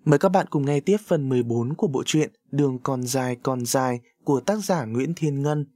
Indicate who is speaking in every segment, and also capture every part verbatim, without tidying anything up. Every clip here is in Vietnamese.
Speaker 1: Mời các bạn cùng nghe tiếp phần mười bốn của bộ truyện Đường còn dài còn dài của tác giả Nguyễn Thiên Ngân.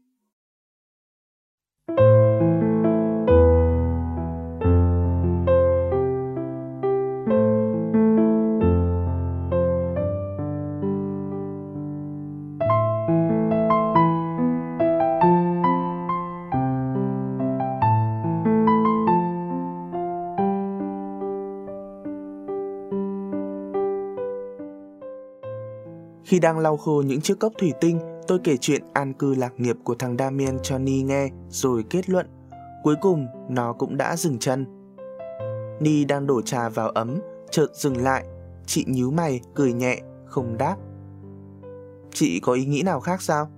Speaker 1: Khi đang lau khô những chiếc cốc thủy tinh, tôi kể chuyện an cư lạc nghiệp của thằng Damien cho Ni nghe, rồi kết luận. Cuối cùng, nó cũng đã dừng chân. Ni đang đổ trà vào ấm, chợt dừng lại. Chị nhíu mày, cười nhẹ, không đáp. Chị có ý nghĩ nào khác sao?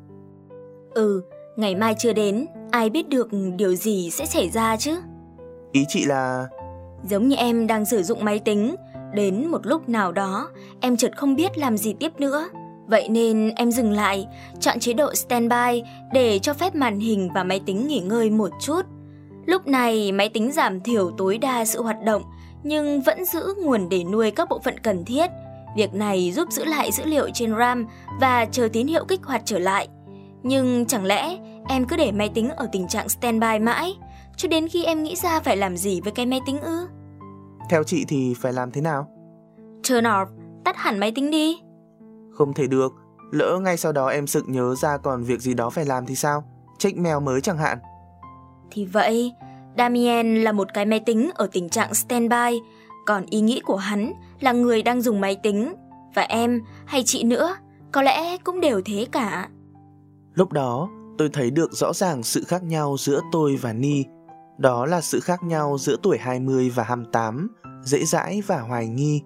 Speaker 2: Ừ, ngày mai chưa đến, ai biết được điều gì sẽ xảy ra chứ?
Speaker 1: Ý chị là...
Speaker 2: Giống như em đang sử dụng máy tính, đến một lúc nào đó, em chợt không biết làm gì tiếp nữa. Vậy nên em dừng lại, chọn chế độ standby để cho phép màn hình và máy tính nghỉ ngơi một chút. Lúc này máy tính giảm thiểu tối đa sự hoạt động, nhưng vẫn giữ nguồn để nuôi các bộ phận cần thiết. Việc này giúp giữ lại dữ liệu trên RAM và chờ tín hiệu kích hoạt trở lại. Nhưng chẳng lẽ em cứ để máy tính ở tình trạng standby mãi, cho đến khi em nghĩ ra phải làm gì với cái máy tính ư?
Speaker 1: Theo chị thì phải làm thế nào?
Speaker 2: Turn off, tắt hẳn máy tính đi.
Speaker 1: Không thể được, lỡ ngay sau đó em sực nhớ ra còn việc gì đó phải làm thì sao? Check mail mới chẳng hạn.
Speaker 2: Thì vậy, Damien là một cái máy tính ở tình trạng standby, còn ý nghĩ của hắn là người đang dùng máy tính. Và em hay chị nữa, có lẽ cũng đều thế cả.
Speaker 1: Lúc đó, tôi thấy được rõ ràng sự khác nhau giữa tôi và Ni. Đó là sự khác nhau giữa tuổi hai mươi và hai mươi tám, dễ dãi và hoài nghi.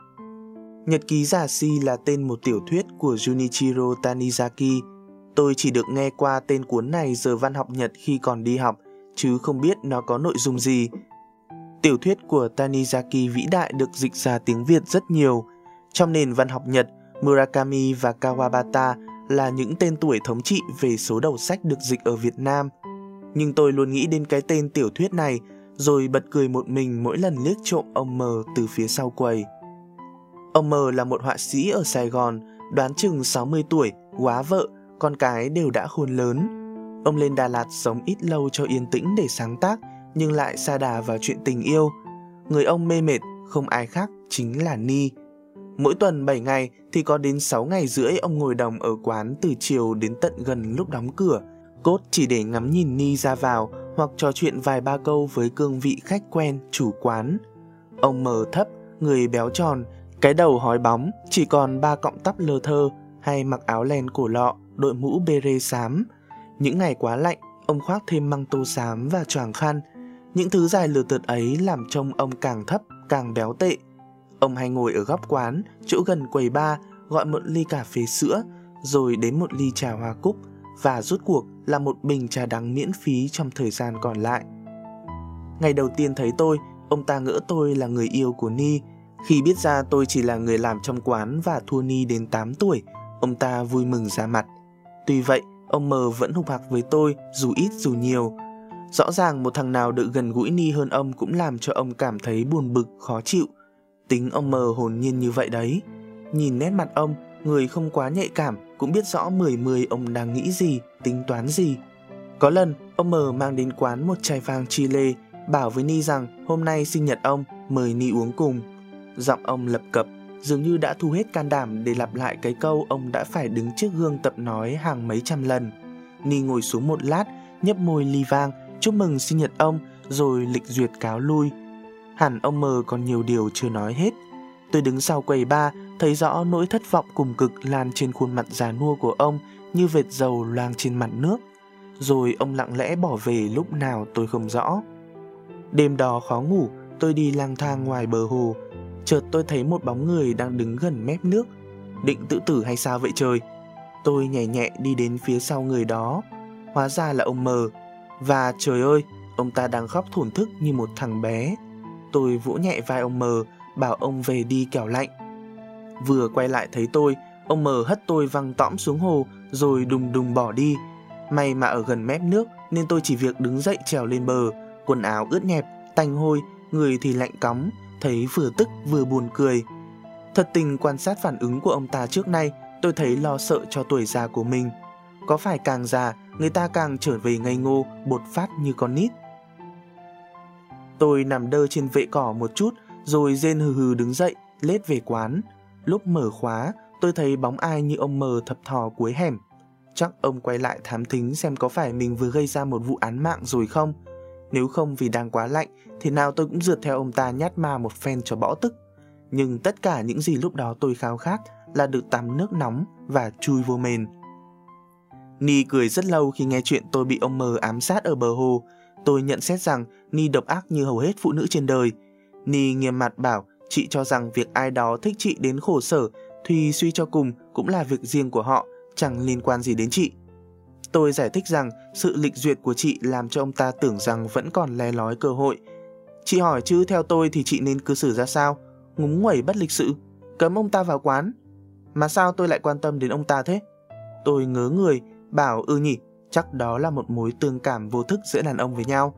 Speaker 1: Nhật ký giả si là tên một tiểu thuyết của Junichiro Tanizaki. Tôi chỉ được nghe qua tên cuốn này giờ văn học Nhật khi còn đi học, chứ không biết nó có nội dung gì. Tiểu thuyết của Tanizaki vĩ đại được dịch ra tiếng Việt rất nhiều. Trong nền văn học Nhật, Murakami và Kawabata là những tên tuổi thống trị về số đầu sách được dịch ở Việt Nam. Nhưng tôi luôn nghĩ đến cái tên tiểu thuyết này, rồi bật cười một mình mỗi lần liếc trộm ông M từ phía sau quầy. Ông M là một họa sĩ ở Sài Gòn, đoán chừng sáu mươi tuổi, góa vợ, con cái đều đã khôn lớn. Ông lên Đà Lạt sống ít lâu cho yên tĩnh để sáng tác, nhưng lại sa đà vào chuyện tình yêu. Người ông mê mệt không ai khác chính là Ni. Mỗi tuần bảy ngày thì có đến sáu ngày rưỡi ông ngồi đồng ở quán từ chiều đến tận gần lúc đóng cửa, cốt chỉ để ngắm nhìn Ni ra vào hoặc trò chuyện vài ba câu với cương vị khách quen chủ quán. Ông mờ thấp, người béo tròn, cái đầu hói bóng, chỉ còn ba cọng tóc lơ thơ, hay mặc áo len cổ lọ, đội mũ bê rê xám. Những ngày quá lạnh, ông khoác thêm măng tô xám và choàng khăn. Những thứ dài lừa tượt ấy làm trông ông càng thấp, càng béo tệ. Ông hay ngồi ở góc quán, chỗ gần quầy bar, gọi một ly cà phê sữa, rồi đến một ly trà hoa cúc, và rút cuộc là một bình trà đắng miễn phí trong thời gian còn lại. Ngày đầu tiên thấy tôi, ông ta ngỡ tôi là người yêu của Ni. Khi biết ra tôi chỉ là người làm trong quán và thua Ni đến tám tuổi, ông ta vui mừng ra mặt. Tuy vậy, ông M vẫn hục hặc với tôi, dù ít dù nhiều. Rõ ràng một thằng nào được gần gũi Ni hơn ông cũng làm cho ông cảm thấy buồn bực, khó chịu. Tính ông M hồn nhiên như vậy đấy. Nhìn nét mặt ông, người không quá nhạy cảm cũng biết rõ mười mười ông đang nghĩ gì, tính toán gì. Có lần, ông M mang đến quán một chai vang Chile, bảo với Ni rằng hôm nay sinh nhật ông, mời Ni uống cùng. Giọng ông lập cập, dường như đã thu hết can đảm để lặp lại cái câu ông đã phải đứng trước gương tập nói hàng mấy trăm lần. Ni ngồi xuống một lát, nhấp môi ly vang, chúc mừng sinh nhật ông, rồi lịch duyệt cáo lui. Hẳn ông M còn nhiều điều chưa nói hết. Tôi đứng sau quầy bar, thấy rõ nỗi thất vọng cùng cực lan trên khuôn mặt già nua của ông như vệt dầu loang trên mặt nước. Rồi ông lặng lẽ bỏ về lúc nào tôi không rõ. Đêm đó khó ngủ, tôi đi lang thang ngoài bờ hồ. Chợt tôi thấy một bóng người đang đứng gần mép nước. Định tự tử hay sao vậy trời? Tôi nhẹ nhẹ đi đến phía sau người đó. Hóa ra là ông M. Và trời ơi, ông ta đang khóc thổn thức như một thằng bé. Tôi vỗ nhẹ vai ông M, bảo ông về đi kẻo lạnh. Vừa quay lại thấy tôi, ông M hất tôi văng tõm xuống hồ, rồi đùng đùng bỏ đi. May mà ở gần mép nước nên tôi chỉ việc đứng dậy trèo lên bờ. Quần áo ướt nhẹp, tanh hôi, người thì lạnh cóng, thấy vừa tức vừa buồn cười. Thật tình quan sát phản ứng của ông ta trước nay, tôi thấy lo sợ cho tuổi già của mình. Có phải càng già, người ta càng trở về ngây ngô, bột phát như con nít. Tôi nằm đơ trên vệ cỏ một chút, rồi rên hừ hừ đứng dậy, lết về quán. Lúc mở khóa, tôi thấy bóng ai như ông mờ thập thò cuối hẻm. Chắc ông quay lại thám thính xem có phải mình vừa gây ra một vụ án mạng rồi không. Nếu không vì đang quá lạnh, thì nào tôi cũng rượt theo ông ta nhát ma một phen cho bỏ tức. Nhưng tất cả những gì lúc đó tôi khao khát là được tắm nước nóng và chui vô mền. Ni cười rất lâu khi nghe chuyện tôi bị ông mờ ám sát ở bờ hồ. Tôi nhận xét rằng Ni độc ác như hầu hết phụ nữ trên đời. Ni nghiêm mặt bảo chị cho rằng việc ai đó thích chị đến khổ sở thì suy cho cùng cũng là việc riêng của họ, chẳng liên quan gì đến chị. Tôi giải thích rằng sự lịch duyệt của chị làm cho ông ta tưởng rằng vẫn còn le lói cơ hội. Chị hỏi chứ theo tôi thì chị nên cư xử ra sao? Ngúng nguẩy bất lịch sự, cấm ông ta vào quán. Mà sao tôi lại quan tâm đến ông ta thế? Tôi ngớ người, bảo ừ nhỉ, chắc đó là một mối tương cảm vô thức giữa đàn ông với nhau.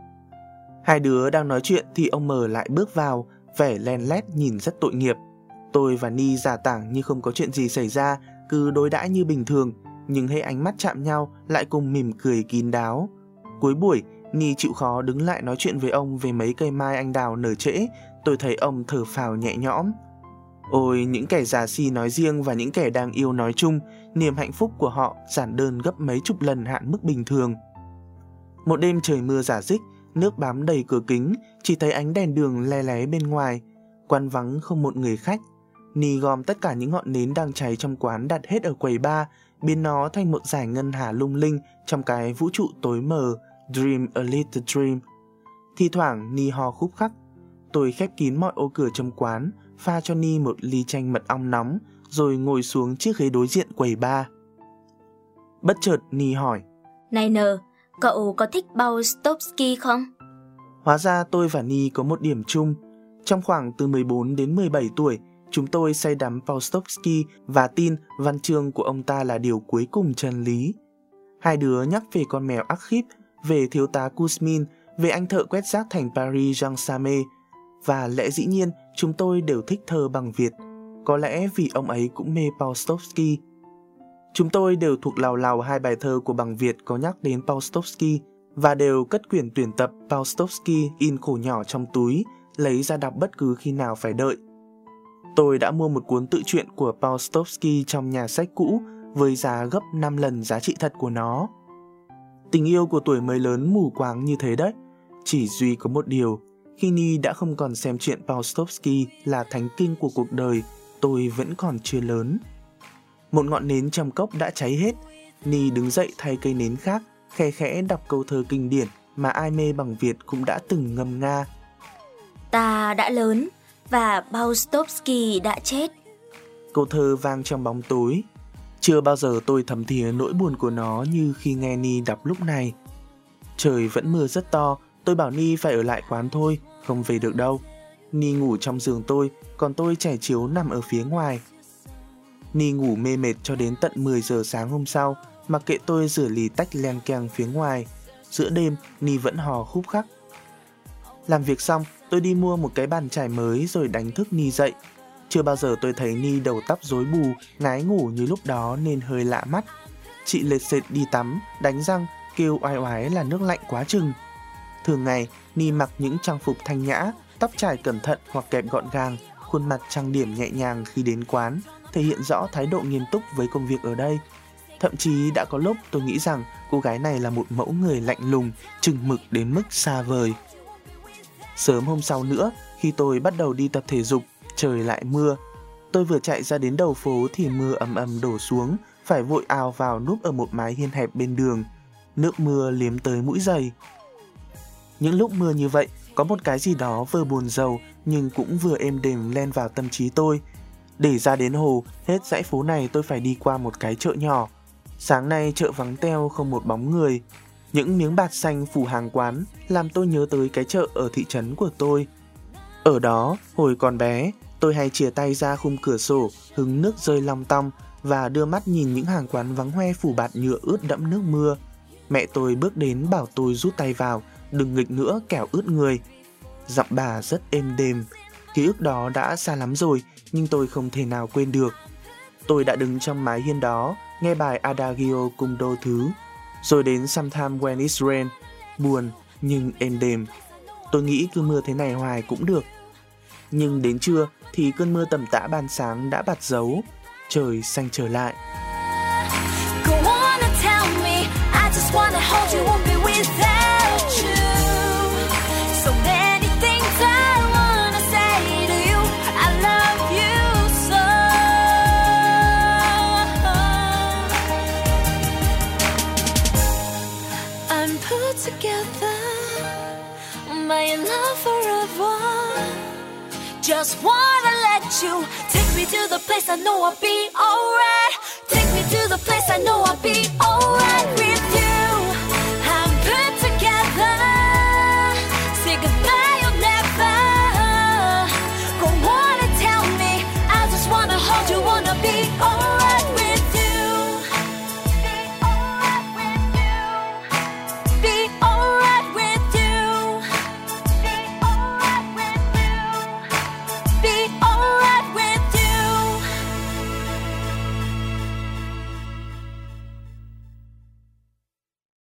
Speaker 1: Hai đứa đang nói chuyện thì ông mờ lại bước vào, vẻ len lét nhìn rất tội nghiệp. Tôi và Ni giả tảng như không có chuyện gì xảy ra, cứ đối đãi như bình thường, nhưng hễ ánh mắt chạm nhau lại cùng mỉm cười kín đáo. Cuối buổi, Ni chịu khó đứng lại nói chuyện với ông về mấy cây mai anh đào nở trễ. Tôi thấy ông thở phào nhẹ nhõm. Ôi, những kẻ già si nói riêng và những kẻ đang yêu nói chung, niềm hạnh phúc của họ giản đơn gấp mấy chục lần hạn mức bình thường. Một đêm trời mưa rả rích, nước bám đầy cửa kính, chỉ thấy ánh đèn đường le lé bên ngoài. Quán vắng không một người khách. Ni gom tất cả những ngọn nến đang cháy trong quán đặt hết ở quầy bar, biến nó thành một dải ngân hà lung linh trong cái vũ trụ tối mờ. Dream a little dream. Thi thoảng Ni ho khúc khắc. Tôi khép kín mọi ô cửa trong quán, pha cho Ni một ly chanh mật ong nóng, rồi ngồi xuống chiếc ghế đối diện quầy bar. Bất chợt Ni hỏi:
Speaker 2: Này N, cậu có thích Paustovsky không?
Speaker 1: Hóa ra tôi và Ni có một điểm chung. Trong khoảng từ mười bốn đến mười bảy tuổi, chúng tôi say đắm Paustovsky và tin văn chương của ông ta là điều cuối cùng chân lý. Hai đứa nhắc về con mèo Arkhip, về thiếu tá Kuzmin, về anh thợ quét rác thành Paris Jean Samé. Và lẽ dĩ nhiên chúng tôi đều thích thơ bằng Việt. Có lẽ vì ông ấy cũng mê Paustovsky. Chúng tôi đều thuộc lào lào hai bài thơ của bằng Việt có nhắc đến Paustovsky và đều cất quyển tuyển tập Paustovsky in khổ nhỏ trong túi, lấy ra đọc bất cứ khi nào phải đợi. Tôi đã mua một cuốn tự truyện của Paustovsky trong nhà sách cũ với giá gấp năm lần giá trị thật của nó. Tình yêu của tuổi mới lớn mù quáng như thế đấy. Chỉ duy có một điều, khi Ni đã không còn xem chuyện Paustovsky là thánh kinh của cuộc đời, tôi vẫn còn chưa lớn. Một ngọn nến trong cốc đã cháy hết. Ni đứng dậy thay cây nến khác, khe khẽ đọc câu thơ kinh điển mà ai mê bằng Việt cũng đã từng ngâm nga.
Speaker 2: Ta đã lớn và Paustovsky đã chết.
Speaker 1: Câu thơ vang trong bóng tối. Chưa bao giờ tôi thấm thía nỗi buồn của nó như khi nghe Ni đọc lúc này. Trời vẫn mưa rất to, tôi bảo Ni phải ở lại quán thôi, không về được đâu. Ni ngủ trong giường tôi, còn tôi trải chiếu nằm ở phía ngoài. Ni ngủ mê mệt cho đến tận mười giờ sáng hôm sau, mặc kệ tôi rửa lì tách leng keng phía ngoài. Giữa đêm, Ni vẫn hò khúc khắc. Làm việc xong, tôi đi mua một cái bàn chải mới rồi đánh thức Ni dậy. Chưa bao giờ tôi thấy Ni đầu tóc rối bù, ngái ngủ như lúc đó nên hơi lạ mắt. Chị lệt sệt đi tắm, đánh răng, kêu oai oái là nước lạnh quá chừng. Thường ngày, Ni mặc những trang phục thanh nhã, tóc trải cẩn thận hoặc kẹp gọn gàng, khuôn mặt trang điểm nhẹ nhàng khi đến quán, thể hiện rõ thái độ nghiêm túc với công việc ở đây. Thậm chí đã có lúc tôi nghĩ rằng cô gái này là một mẫu người lạnh lùng, chừng mực đến mức xa vời. Sớm hôm sau nữa, khi tôi bắt đầu đi tập thể dục, trời lại mưa. Tôi vừa chạy ra đến đầu phố thì mưa ầm ầm đổ xuống, phải vội ào vào núp ở một mái hiên hẹp bên đường. Nước mưa liếm tới mũi giày. Những lúc mưa như vậy, có một cái gì đó vừa buồn rầu nhưng cũng vừa êm đềm len vào tâm trí tôi. Để ra đến hồ, hết dãy phố này tôi phải đi qua một cái chợ nhỏ. Sáng nay chợ vắng teo không một bóng người. Những miếng bạt xanh phủ hàng quán làm tôi nhớ tới cái chợ ở thị trấn của tôi. Ở đó, hồi còn bé, tôi hay chìa tay ra khung cửa sổ, hứng nước rơi long tong và đưa mắt nhìn những hàng quán vắng hoe phủ bạt nhựa ướt đẫm nước mưa. Mẹ tôi bước đến bảo tôi rút tay vào, đừng nghịch nữa kẻo ướt người. Giọng bà rất êm đềm. Ký ức đó đã xa lắm rồi, nhưng tôi không thể nào quên được. Tôi đã đứng trong mái hiên đó, nghe bài Adagio cung đô thứ, rồi đến Sometimes When It's Rain, buồn nhưng êm đềm. Tôi nghĩ cứ mưa thế này hoài cũng được. Nhưng đến trưa thì cơn mưa tầm tã ban sáng đã bạt dấu, trời xanh trở lại.
Speaker 2: Just wanna let you take me to the place I know I'll be alright. Take me to the place I know I'll be alright.